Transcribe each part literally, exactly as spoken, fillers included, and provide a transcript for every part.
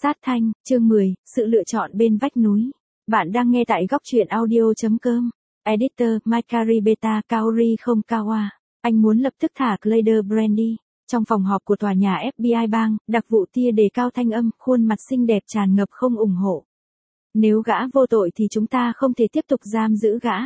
Sát thanh, chương mười, sự lựa chọn bên vách núi. Bạn đang nghe tại góc truyện audio.com. Editor, Makari Beta Kaori không Kawa. Anh muốn lập tức thả Clayder Brandy. Trong phòng họp của tòa nhà ép bê i Bang, đặc vụ tia đề cao thanh âm, khuôn mặt xinh đẹp tràn ngập không ủng hộ. Nếu gã vô tội thì chúng ta không thể tiếp tục giam giữ gã.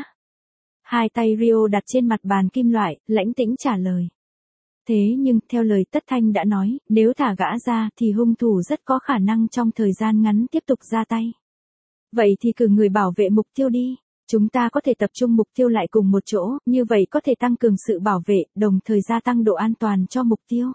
Hai tay Rio đặt trên mặt bàn kim loại, lãnh tĩnh trả lời. Thế nhưng, theo lời Tất Thanh đã nói, nếu thả gã ra thì hung thủ rất có khả năng trong thời gian ngắn tiếp tục ra tay. Vậy thì cử người bảo vệ mục tiêu đi. Chúng ta có thể tập trung mục tiêu lại cùng một chỗ, như vậy có thể tăng cường sự bảo vệ, đồng thời gia tăng độ an toàn cho mục tiêu.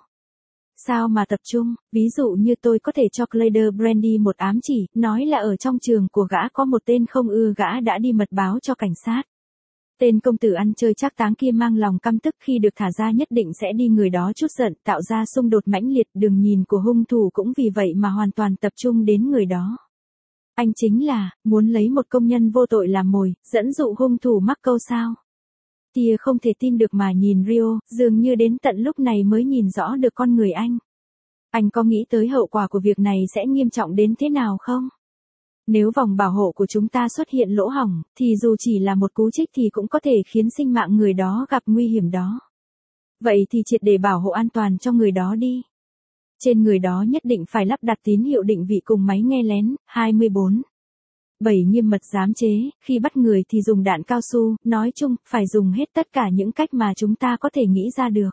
Sao mà tập trung, ví dụ như tôi có thể cho Clayder Brandy một ám chỉ, nói là ở trong trường của gã có một tên không ưa gã đã đi mật báo cho cảnh sát. Tên công tử ăn chơi trác táng kia mang lòng căm tức khi được thả ra nhất định sẽ đi người đó chút giận, tạo ra xung đột mãnh liệt, đường nhìn của hung thủ cũng vì vậy mà hoàn toàn tập trung đến người đó. Anh chính là, muốn lấy một công nhân vô tội làm mồi, dẫn dụ hung thủ mắc câu sao. Tia không thể tin được mà nhìn Rio, dường như đến tận lúc này mới nhìn rõ được con người anh. Anh có nghĩ tới hậu quả của việc này sẽ nghiêm trọng đến thế nào không? Nếu vòng bảo hộ của chúng ta xuất hiện lỗ hổng, thì dù chỉ là một cú trích thì cũng có thể khiến sinh mạng người đó gặp nguy hiểm đó. Vậy thì triệt để bảo hộ an toàn cho người đó đi. Trên người đó nhất định phải lắp đặt tín hiệu định vị cùng máy nghe lén, hai mươi bốn. bảy nghiêm mật giám chế, khi bắt người thì dùng đạn cao su, nói chung, phải dùng hết tất cả những cách mà chúng ta có thể nghĩ ra được.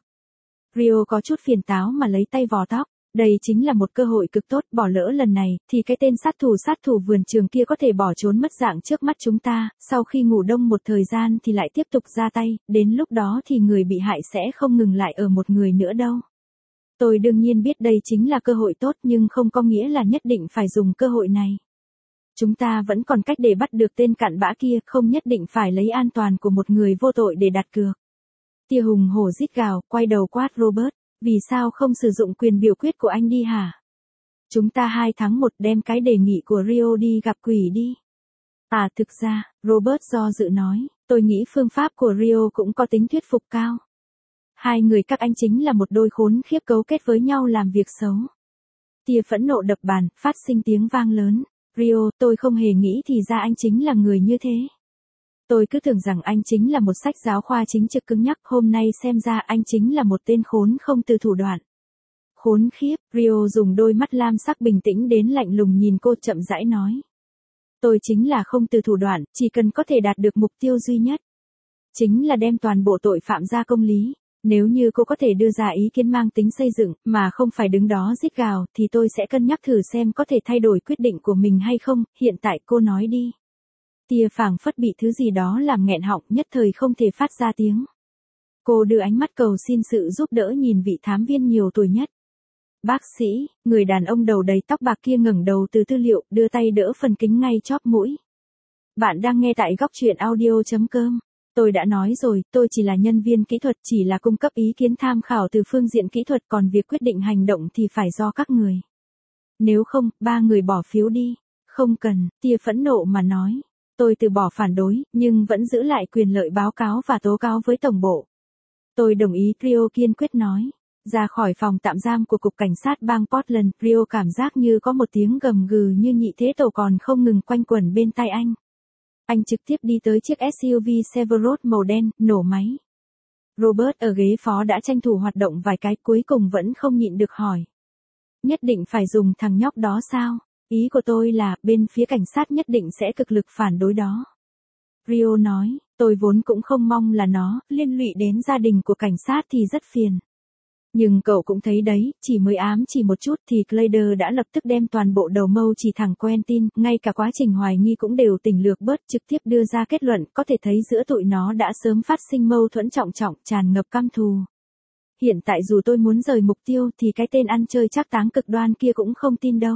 Rio có chút phiền táo mà lấy tay vò tóc. Đây chính là một cơ hội cực tốt, bỏ lỡ lần này, thì cái tên sát thủ sát thủ vườn trường kia có thể bỏ trốn mất dạng trước mắt chúng ta, sau khi ngủ đông một thời gian thì lại tiếp tục ra tay, đến lúc đó thì người bị hại sẽ không ngừng lại ở một người nữa đâu. Tôi đương nhiên biết đây chính là cơ hội tốt nhưng không có nghĩa là nhất định phải dùng cơ hội này. Chúng ta vẫn còn cách để bắt được tên cặn bã kia, không nhất định phải lấy an toàn của một người vô tội để đặt cược. Tia hùng hổ rít gào, quay đầu quát Robert. Vì sao không sử dụng quyền biểu quyết của anh đi hả? Chúng ta hai tháng một đem cái đề nghị của Rio đi gặp quỷ đi. À thực ra, Robert do dự nói, tôi nghĩ phương pháp của Rio cũng có tính thuyết phục cao. Hai người các anh chính là một đôi khốn khiếp cấu kết với nhau làm việc xấu. Tia phẫn nộ đập bàn, phát sinh tiếng vang lớn. Rio, tôi không hề nghĩ thì ra anh chính là người như thế. Tôi cứ tưởng rằng anh chính là một sách giáo khoa chính trực cứng nhắc, hôm nay xem ra anh chính là một tên khốn không từ thủ đoạn. Khốn khiếp, Rio dùng đôi mắt lam sắc bình tĩnh đến lạnh lùng nhìn cô chậm rãi nói. Tôi chính là không từ thủ đoạn, chỉ cần có thể đạt được mục tiêu duy nhất. Chính là đem toàn bộ tội phạm ra công lý. Nếu như cô có thể đưa ra ý kiến mang tính xây dựng, mà không phải đứng đó rít gào, thì tôi sẽ cân nhắc thử xem có thể thay đổi quyết định của mình hay không, hiện tại cô nói đi. Tia phảng phất bị thứ gì đó làm nghẹn họng, nhất thời không thể phát ra tiếng. Cô đưa ánh mắt cầu xin sự giúp đỡ nhìn vị thám viên nhiều tuổi nhất. Bác sĩ, người đàn ông đầu đầy tóc bạc kia ngẩng đầu từ tư liệu, đưa tay đỡ phần kính ngay chóp mũi. Bạn đang nghe tại góc truyện audio.com. Tôi đã nói rồi, tôi chỉ là nhân viên kỹ thuật, chỉ là cung cấp ý kiến tham khảo từ phương diện kỹ thuật, còn việc quyết định hành động thì phải do các người. Nếu không, ba người bỏ phiếu đi. Không cần, Tia phẫn nộ mà nói. Tôi từ bỏ phản đối, nhưng vẫn giữ lại quyền lợi báo cáo và tố cáo với tổng bộ. Tôi đồng ý, Rio kiên quyết nói. Ra khỏi phòng tạm giam của Cục Cảnh sát bang Portland, Rio cảm giác như có một tiếng gầm gừ như nhị thế tổ còn không ngừng quanh quẩn bên tai anh. Anh trực tiếp đi tới chiếc ét u vê Chevrolet màu đen, nổ máy. Robert ở ghế phó đã tranh thủ hoạt động vài cái, cuối cùng vẫn không nhịn được hỏi. Nhất định phải dùng thằng nhóc đó sao? Ý của tôi là, bên phía cảnh sát nhất định sẽ cực lực phản đối đó. Rio nói, tôi vốn cũng không mong là nó liên lụy đến gia đình của cảnh sát thì rất phiền. Nhưng cậu cũng thấy đấy, chỉ mới ám chỉ một chút thì Clayder đã lập tức đem toàn bộ đầu mâu chỉ thẳng Quentin, ngay cả quá trình hoài nghi cũng đều tỉnh lược bớt, trực tiếp đưa ra kết luận, có thể thấy giữa tụi nó đã sớm phát sinh mâu thuẫn trọng trọng, tràn ngập căm thù. Hiện tại dù tôi muốn rời mục tiêu thì cái tên ăn chơi trác táng cực đoan kia cũng không tin đâu.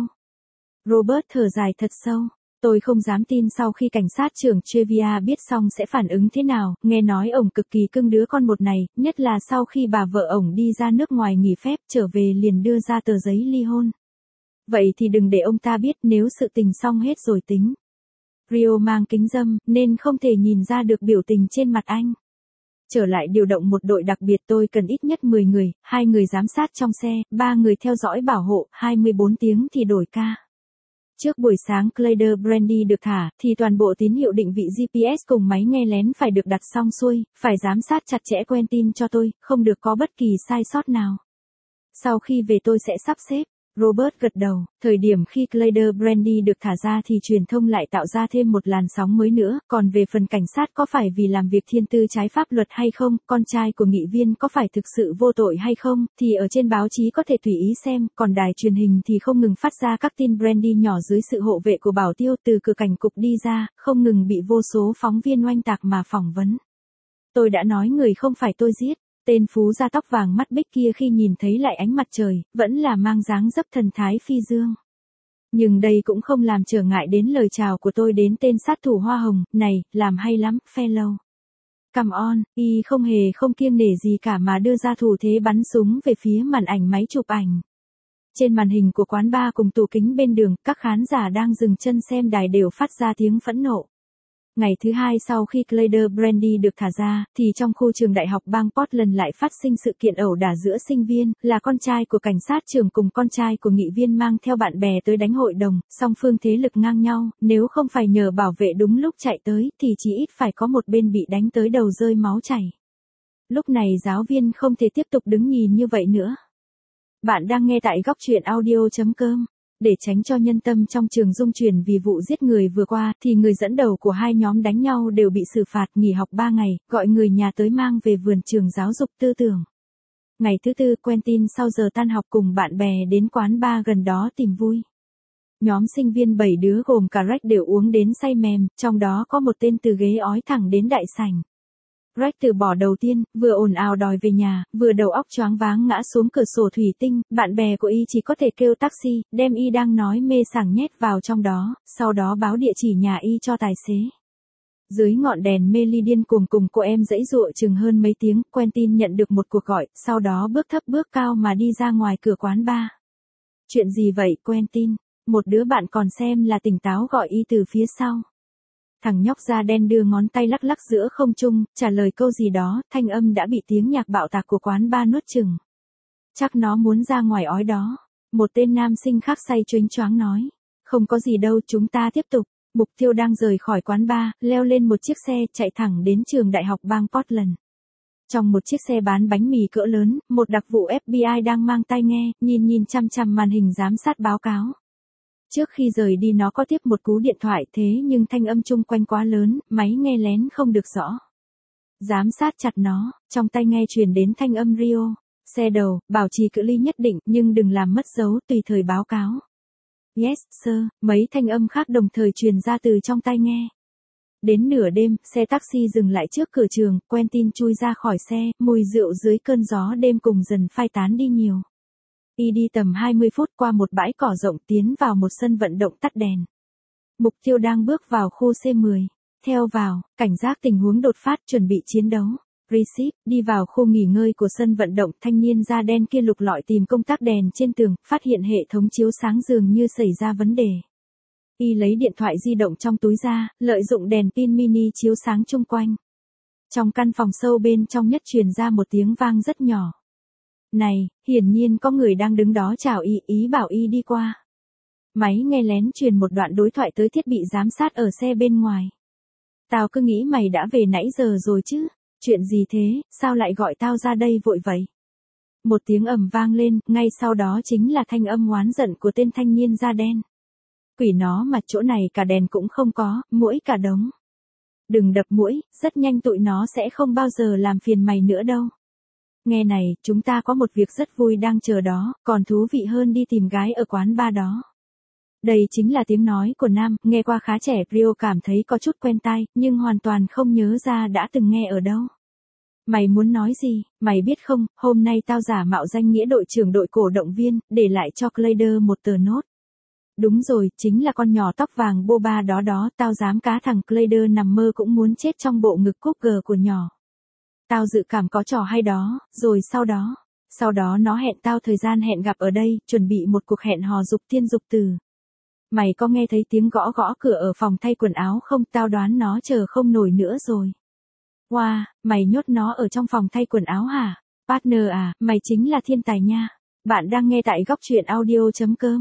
Robert thở dài thật sâu. Tôi không dám tin sau khi cảnh sát trưởng Trevia biết xong sẽ phản ứng thế nào, nghe nói ổng cực kỳ cưng đứa con một này, nhất là sau khi bà vợ ổng đi ra nước ngoài nghỉ phép trở về liền đưa ra tờ giấy ly hôn. Vậy thì đừng để ông ta biết, nếu sự tình xong hết rồi tính. Rio mang kính râm, nên không thể nhìn ra được biểu tình trên mặt anh. Trở lại điều động một đội đặc biệt, tôi cần ít nhất mười người, hai người giám sát trong xe, ba người theo dõi bảo hộ, hai mươi bốn tiếng thì đổi ca. Trước buổi sáng Clyde Brandy được thả, thì toàn bộ tín hiệu định vị giê pê ét cùng máy nghe lén phải được đặt xong xuôi, phải giám sát chặt chẽ Quentin cho tôi, không được có bất kỳ sai sót nào. Sau khi về tôi sẽ sắp xếp. Robert gật đầu, thời điểm khi Clyde Brandy được thả ra thì truyền thông lại tạo ra thêm một làn sóng mới nữa, còn về phần cảnh sát có phải vì làm việc thiên tư trái pháp luật hay không, con trai của nghị viên có phải thực sự vô tội hay không, thì ở trên báo chí có thể tùy ý xem, còn đài truyền hình thì không ngừng phát ra các tin Brandy nhỏ dưới sự hộ vệ của Bảo Tiêu từ cửa cảnh cục đi ra, không ngừng bị vô số phóng viên oanh tạc mà phỏng vấn. Tôi đã nói người không phải tôi giết. Tên phú da tóc vàng mắt bích kia khi nhìn thấy lại ánh mặt trời, vẫn là mang dáng dấp thần thái phi dương. Nhưng đây cũng không làm trở ngại đến lời chào của tôi đến tên sát thủ hoa hồng, này, làm hay lắm, fellow. Come on, y không hề không kiêng nể gì cả mà đưa ra thủ thế bắn súng về phía màn ảnh máy chụp ảnh. Trên màn hình của quán bar cùng tủ kính bên đường, các khán giả đang dừng chân xem đài đều phát ra tiếng phẫn nộ. Ngày thứ hai sau khi Clyde Brandy được thả ra, thì trong khu trường đại học bang Portland lại phát sinh sự kiện ẩu đả giữa sinh viên, là con trai của cảnh sát trưởng cùng con trai của nghị viên mang theo bạn bè tới đánh hội đồng, song phương thế lực ngang nhau, nếu không phải nhờ bảo vệ đúng lúc chạy tới, thì chỉ ít phải có một bên bị đánh tới đầu rơi máu chảy. Lúc này giáo viên không thể tiếp tục đứng nhìn như vậy nữa. Bạn đang nghe tại góc truyện audio chấm com. Để tránh cho nhân tâm trong trường rung chuyển vì vụ giết người vừa qua, thì người dẫn đầu của hai nhóm đánh nhau đều bị xử phạt nghỉ học ba ngày, gọi người nhà tới mang về vườn trường giáo dục tư tưởng. Ngày thứ tư, Quentin sau giờ tan học cùng bạn bè đến quán bar gần đó tìm vui. Nhóm sinh viên bảy đứa gồm cả Rex đều uống đến say mềm, trong đó có một tên từ ghế ói thẳng đến đại sảnh. Rex từ bỏ đầu tiên, vừa ồn ào đòi về nhà, vừa đầu óc choáng váng ngã xuống cửa sổ thủy tinh, bạn bè của y chỉ có thể kêu taxi, đem y đang nói mê sảng nhét vào trong đó, sau đó báo địa chỉ nhà y cho tài xế. Dưới ngọn đèn mê ly điên cuồng cùng cô em giãy giụa chừng hơn mấy tiếng, Quentin nhận được một cuộc gọi, sau đó bước thấp bước cao mà đi ra ngoài cửa quán bar. Chuyện gì vậy Quentin? Một đứa bạn còn xem là tỉnh táo gọi y từ phía sau. Thằng nhóc da đen đưa ngón tay lắc lắc giữa không trung, trả lời câu gì đó, thanh âm đã bị tiếng nhạc bạo tạc của quán bar nuốt chửng. Chắc nó muốn ra ngoài ói đó. Một tên nam sinh khác say choáng choáng nói. Không có gì đâu, chúng ta tiếp tục. Mục tiêu đang rời khỏi quán bar, leo lên một chiếc xe, chạy thẳng đến trường đại học bang Portland. Trong một chiếc xe bán bánh mì cỡ lớn, một đặc vụ ép bê i đang mang tai nghe, nhìn nhìn chăm chăm màn hình giám sát báo cáo. Trước khi rời đi nó có tiếp một cú điện thoại thế nhưng thanh âm chung quanh quá lớn, máy nghe lén không được rõ. Giám sát chặt nó, trong tai nghe truyền đến thanh âm Rio. Xe đầu, bảo trì cự ly nhất định nhưng đừng làm mất dấu, tùy thời báo cáo. Yes, sir, mấy thanh âm khác đồng thời truyền ra từ trong tai nghe. Đến nửa đêm, xe taxi dừng lại trước cửa trường, Quentin chui ra khỏi xe, mùi rượu dưới cơn gió đêm cùng dần phai tán đi nhiều. Y đi tầm hai mươi phút qua một bãi cỏ rộng tiến vào một sân vận động tắt đèn. Mục tiêu đang bước vào khu C mười. Theo vào, cảnh giác tình huống đột phát chuẩn bị chiến đấu. Receive, đi vào khu nghỉ ngơi của sân vận động, thanh niên da đen kia lục lọi tìm công tắc đèn trên tường, phát hiện hệ thống chiếu sáng dường như xảy ra vấn đề. Y lấy điện thoại di động trong túi ra, lợi dụng đèn pin mini chiếu sáng chung quanh. Trong căn phòng sâu bên trong nhất truyền ra một tiếng vang rất nhỏ. Này, hiển nhiên có người đang đứng đó chào y, ý bảo y đi qua. Máy nghe lén truyền một đoạn đối thoại tới thiết bị giám sát ở xe bên ngoài. Tao cứ nghĩ mày đã về nãy giờ rồi chứ, chuyện gì thế, sao lại gọi tao ra đây vội vậy? Một tiếng ầm vang lên, ngay sau đó chính là thanh âm oán giận của tên thanh niên da đen. Quỷ nó mà chỗ này cả đèn cũng không có, muỗi cả đống. Đừng đập muỗi, rất nhanh tụi nó sẽ không bao giờ làm phiền mày nữa đâu. Nghe này, chúng ta có một việc rất vui đang chờ đó, còn thú vị hơn đi tìm gái ở quán bar đó. Đây chính là tiếng nói của Nam, nghe qua khá trẻ, Rio cảm thấy có chút quen tai, nhưng hoàn toàn không nhớ ra đã từng nghe ở đâu. Mày muốn nói gì, mày biết không, hôm nay tao giả mạo danh nghĩa đội trưởng đội cổ động viên, để lại cho Clyde một tờ nốt. Đúng rồi, chính là con nhỏ tóc vàng boba đó đó, tao dám cá thằng Clyde nằm mơ cũng muốn chết trong bộ ngực cúp gờ của nhỏ. Tao dự cảm có trò hay đó, rồi sau đó, sau đó nó hẹn tao thời gian hẹn gặp ở đây, chuẩn bị một cuộc hẹn hò dục thiên dục từ. Mày có nghe thấy tiếng gõ gõ cửa ở phòng thay quần áo không? Tao đoán nó chờ không nổi nữa rồi. Wow, mày nhốt nó ở trong phòng thay quần áo hả? Partner à, mày chính là thiên tài nha. Bạn đang nghe tại góc truyện audio chấm com.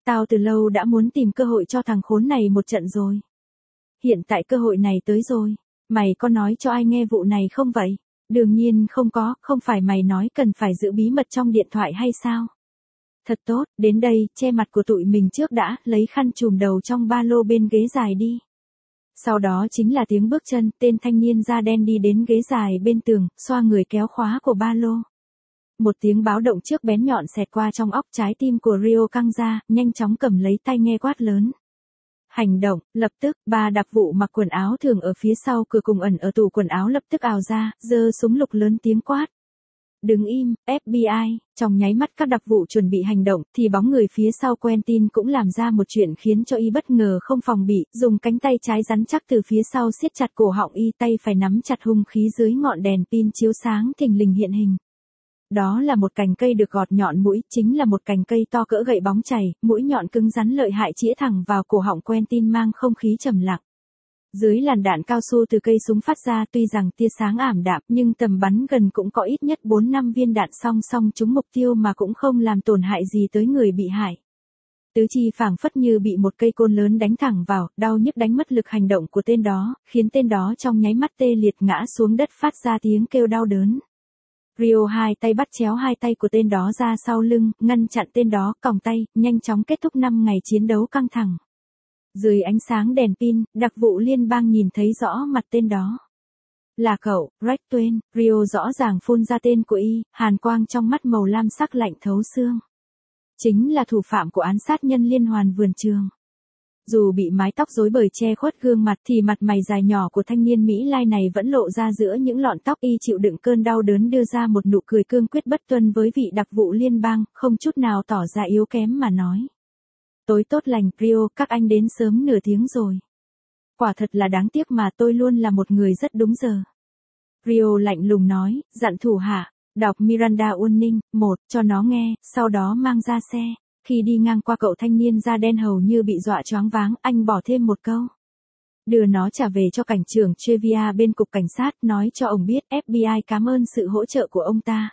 Tao từ lâu đã muốn tìm cơ hội cho thằng khốn này một trận rồi. Hiện tại cơ hội này tới rồi. Mày có nói cho ai nghe vụ này không vậy? Đương nhiên không có, không phải mày nói cần phải giữ bí mật trong điện thoại hay sao? Thật tốt, đến đây, che mặt của tụi mình trước đã, lấy khăn trùm đầu trong ba lô bên ghế dài đi. Sau đó chính là tiếng bước chân, tên thanh niên da đen đi đến ghế dài bên tường, xoa người kéo khóa của ba lô. Một tiếng báo động trước bén nhọn xẹt qua trong óc, trái tim của Rio căng ra, nhanh chóng cầm lấy tai nghe quát lớn. Hành động, lập tức, ba đặc vụ mặc quần áo thường ở phía sau cửa cùng ẩn ở tủ quần áo lập tức ào ra, giơ súng lục lớn tiếng quát. Đứng im, ép bê i, trong nháy mắt các đặc vụ chuẩn bị hành động, thì bóng người phía sau Quentin cũng làm ra một chuyện khiến cho y bất ngờ không phòng bị, dùng cánh tay trái rắn chắc từ phía sau siết chặt cổ họng y, tay phải nắm chặt hung khí dưới ngọn đèn pin chiếu sáng thình lình hiện hình. Đó là một cành cây được gọt nhọn mũi, chính là một cành cây to cỡ gậy bóng chày, mũi nhọn cứng rắn lợi hại chĩa thẳng vào cổ họng Quentin mang không khí trầm lặng. Dưới làn đạn cao su từ cây súng phát ra, tuy rằng tia sáng ảm đạm nhưng tầm bắn gần cũng có ít nhất bốn năm viên đạn song song trúng mục tiêu mà cũng không làm tổn hại gì tới người bị hại. Tứ chi phảng phất như bị một cây côn lớn đánh thẳng vào, đau nhức đánh mất lực hành động của tên đó, khiến tên đó trong nháy mắt tê liệt ngã xuống đất phát ra tiếng kêu đau đớn. Rio hai tay bắt chéo hai tay của tên đó ra sau lưng, ngăn chặn tên đó, còng tay, nhanh chóng kết thúc năm ngày chiến đấu căng thẳng. Dưới ánh sáng đèn pin, đặc vụ liên bang nhìn thấy rõ mặt tên đó. Là cậu, Greg Twain. Rio rõ ràng phun ra tên của y, hàn quang trong mắt màu lam sắc lạnh thấu xương. Chính là thủ phạm của án sát nhân liên hoàn vườn trường. Dù bị mái tóc rối bời che khuất gương mặt thì mặt mày dài nhỏ của thanh niên Mỹ Lai này vẫn lộ ra giữa những lọn tóc, y chịu đựng cơn đau đớn đưa ra một nụ cười cương quyết bất tuân với vị đặc vụ liên bang, không chút nào tỏ ra yếu kém mà nói. Tối tốt lành, Rio, các anh đến sớm nửa tiếng rồi. Quả thật là đáng tiếc mà tôi luôn là một người rất đúng giờ. Rio lạnh lùng nói, dặn thủ hạ, đọc Miranda Warning, một, cho nó nghe, sau đó mang ra xe. Khi đi ngang qua cậu thanh niên da đen hầu như bị dọa choáng váng, anh bỏ thêm một câu. Đưa nó trả về cho cảnh trưởng Trevia bên cục cảnh sát, nói cho ông biết ép bê i cảm ơn sự hỗ trợ của ông ta.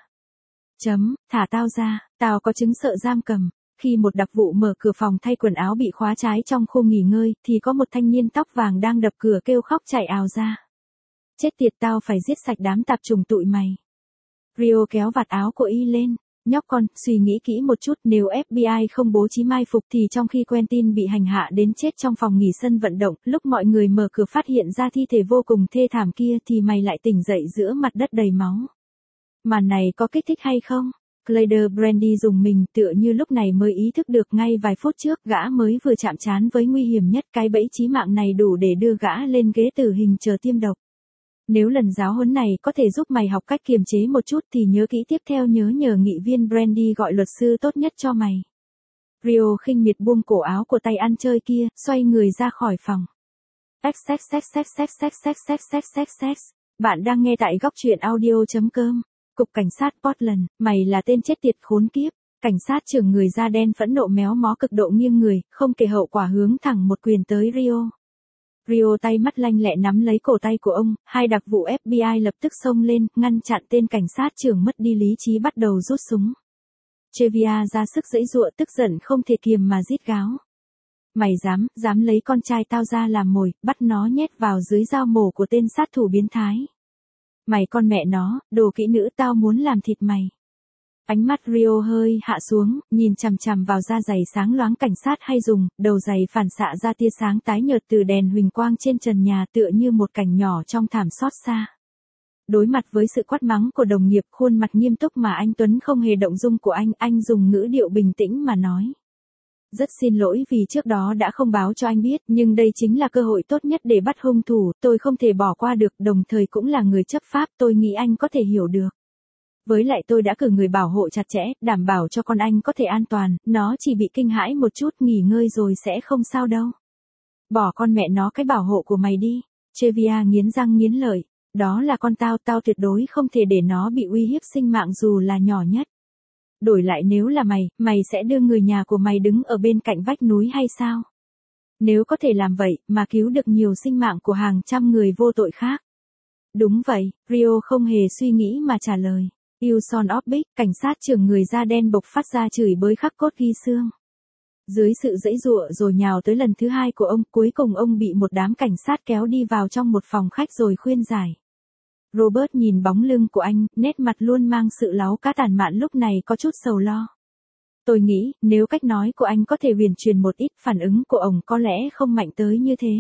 Chấm, thả tao ra, tao có chứng sợ giam cầm. Khi một đặc vụ mở cửa phòng thay quần áo bị khóa trái trong khu nghỉ ngơi, thì có một thanh niên tóc vàng đang đập cửa kêu khóc chạy ào ra. Chết tiệt, tao phải giết sạch đám tạp chủng tụi mày. Rio kéo vạt áo của y lên. Nhóc con, suy nghĩ kỹ một chút, nếu ép bê i không bố trí mai phục thì trong khi Quentin bị hành hạ đến chết trong phòng nghỉ sân vận động, lúc mọi người mở cửa phát hiện ra thi thể vô cùng thê thảm kia thì mày lại tỉnh dậy giữa mặt đất đầy máu. Màn này có kích thích hay không? Clyde Brandy dùng mình, tựa như lúc này mới ý thức được ngay vài phút trước gã mới vừa chạm trán với nguy hiểm nhất, cái bẫy chí mạng này đủ để đưa gã lên ghế tử hình chờ tiêm độc. Nếu lần giáo huấn này có thể giúp mày học cách kiềm chế một chút thì nhớ kỹ, tiếp theo nhớ nhờ nghị viên Brandy gọi luật sư tốt nhất cho mày. Rio khinh miệt buông cổ áo của tay ăn chơi kia, xoay người ra khỏi phòng. Sex sex sex sex sex sex sex sex sex sex sex. Bạn đang nghe tại góc truyện audio chấm com. Cục cảnh sát Portland, mày là tên chết tiệt khốn kiếp. Cảnh sát trưởng người da đen phẫn nộ méo mó cực độ nghiêng người, không kể hậu quả hướng thẳng một quyền tới Rio. Rio tay mắt lanh lẹ nắm lấy cổ tay của ông, hai đặc vụ ép bê i lập tức xông lên, ngăn chặn tên cảnh sát trưởng mất đi lý trí bắt đầu rút súng. Trevia ra sức giãy giụa, tức giận không thể kiềm mà rít gáo. Mày dám, dám lấy con trai tao ra làm mồi, bắt nó nhét vào dưới dao mổ của tên sát thủ biến thái. Mày con mẹ nó, đồ kỹ nữ, tao muốn làm thịt mày. Ánh mắt Rio hơi hạ xuống, nhìn chằm chằm vào da giày sáng loáng cảnh sát hay dùng, đầu giày phản xạ ra tia sáng tái nhợt từ đèn huỳnh quang trên trần nhà, tựa như một cảnh nhỏ trong thảm xót xa. Đối mặt với sự quát mắng của đồng nghiệp, khuôn mặt nghiêm túc mà anh Tuấn không hề động dung của anh, anh dùng ngữ điệu bình tĩnh mà nói. Rất xin lỗi vì trước đó đã không báo cho anh biết, nhưng đây chính là cơ hội tốt nhất để bắt hung thủ, tôi không thể bỏ qua được, đồng thời cũng là người chấp pháp, tôi nghĩ anh có thể hiểu được. Với lại tôi đã cử người bảo hộ chặt chẽ, đảm bảo cho con anh có thể an toàn, nó chỉ bị kinh hãi một chút, nghỉ ngơi rồi sẽ không sao đâu. Bỏ con mẹ nó cái bảo hộ của mày đi. Trevia nghiến răng nghiến lợi. Đó là con tao, tao tuyệt đối không thể để nó bị uy hiếp sinh mạng dù là nhỏ nhất. Đổi lại nếu là mày, mày sẽ đưa người nhà của mày đứng ở bên cạnh vách núi hay sao? Nếu có thể làm vậy, mà cứu được nhiều sinh mạng của hàng trăm người vô tội khác. Đúng vậy, Rio không hề suy nghĩ mà trả lời. Wilson Orbich, cảnh sát trưởng người da đen bộc phát ra chửi bới khắc cốt ghi xương. Dưới sự giãy giụa rồi nhào tới lần thứ hai của ông, cuối cùng ông bị một đám cảnh sát kéo đi vào trong một phòng khách rồi khuyên giải. Robert nhìn bóng lưng của anh, nét mặt luôn mang sự láu cá tàn mạn lúc này có chút sầu lo. Tôi nghĩ, nếu cách nói của anh có thể huyền truyền một ít, phản ứng của ông có lẽ không mạnh tới như thế.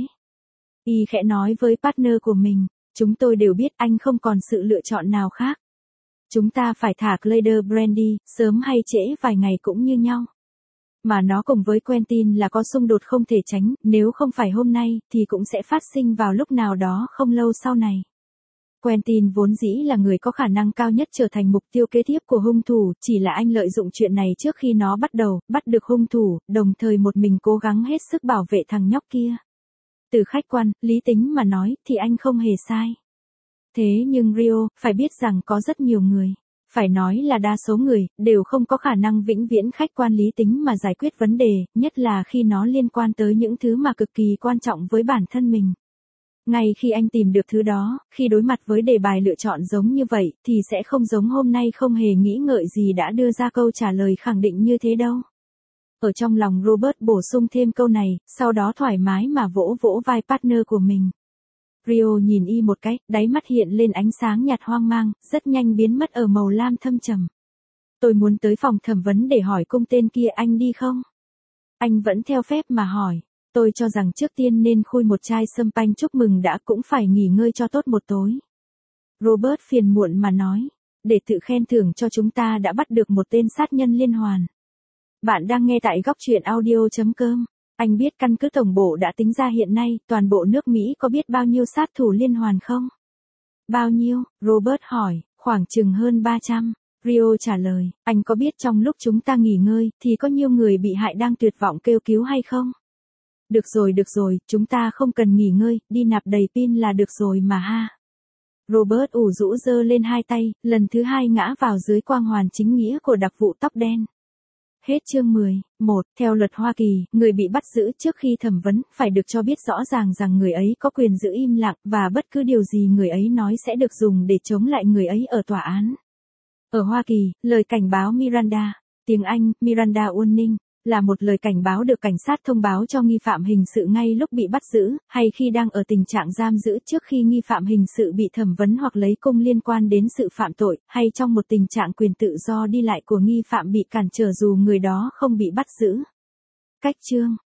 Y khẽ nói với partner của mình, chúng tôi đều biết anh không còn sự lựa chọn nào khác. Chúng ta phải thả Clyde Brandy, sớm hay trễ vài ngày cũng như nhau. Mà nó cùng với Quentin là có xung đột không thể tránh, nếu không phải hôm nay, thì cũng sẽ phát sinh vào lúc nào đó không lâu sau này. Quentin vốn dĩ là người có khả năng cao nhất trở thành mục tiêu kế tiếp của hung thủ, chỉ là anh lợi dụng chuyện này trước khi nó bắt đầu, bắt được hung thủ, đồng thời một mình cố gắng hết sức bảo vệ thằng nhóc kia. Từ khách quan, lý tính mà nói, thì anh không hề sai. Thế nhưng Rio, phải biết rằng có rất nhiều người, phải nói là đa số người, đều không có khả năng vĩnh viễn khách quan lý tính mà giải quyết vấn đề, nhất là khi nó liên quan tới những thứ mà cực kỳ quan trọng với bản thân mình. Ngay khi anh tìm được thứ đó, khi đối mặt với đề bài lựa chọn giống như vậy, thì sẽ không giống hôm nay không hề nghĩ ngợi gì đã đưa ra câu trả lời khẳng định như thế đâu. Ở trong lòng Robert bổ sung thêm câu này, sau đó thoải mái mà vỗ vỗ vai partner của mình. Rio nhìn y một cái, đáy mắt hiện lên ánh sáng nhạt hoang mang, rất nhanh biến mất ở màu lam thâm trầm. Tôi muốn tới phòng thẩm vấn để hỏi cung tên kia anh đi không? Anh vẫn theo phép mà hỏi. Tôi cho rằng trước tiên nên khui một chai sâm panh chúc mừng đã, cũng phải nghỉ ngơi cho tốt một tối. Robert phiền muộn mà nói. Để tự khen thưởng cho chúng ta đã bắt được một tên sát nhân liên hoàn. Bạn đang nghe tại góc truyện audio chấm com. Anh biết căn cứ tổng bộ đã tính ra hiện nay, toàn bộ nước Mỹ có biết bao nhiêu sát thủ liên hoàn không? Bao nhiêu? Robert hỏi. Khoảng chừng hơn ba trăm. Rio trả lời. Anh có biết trong lúc chúng ta nghỉ ngơi, thì có nhiều người bị hại đang tuyệt vọng kêu cứu hay không? Được rồi được rồi, chúng ta không cần nghỉ ngơi, đi nạp đầy pin là được rồi mà ha. Robert ủ rũ giơ lên hai tay, lần thứ hai ngã vào dưới quang hoàn chính nghĩa của đặc vụ tóc đen. Hết chương mười. một. Theo luật Hoa Kỳ, người bị bắt giữ trước khi thẩm vấn, phải được cho biết rõ ràng rằng người ấy có quyền giữ im lặng, và bất cứ điều gì người ấy nói sẽ được dùng để chống lại người ấy ở tòa án. Ở Hoa Kỳ, lời cảnh báo Miranda, tiếng Anh, Miranda Warning, là một lời cảnh báo được cảnh sát thông báo cho nghi phạm hình sự ngay lúc bị bắt giữ, hay khi đang ở tình trạng giam giữ trước khi nghi phạm hình sự bị thẩm vấn hoặc lấy cung liên quan đến sự phạm tội, hay trong một tình trạng quyền tự do đi lại của nghi phạm bị cản trở dù người đó không bị bắt giữ. Cách chương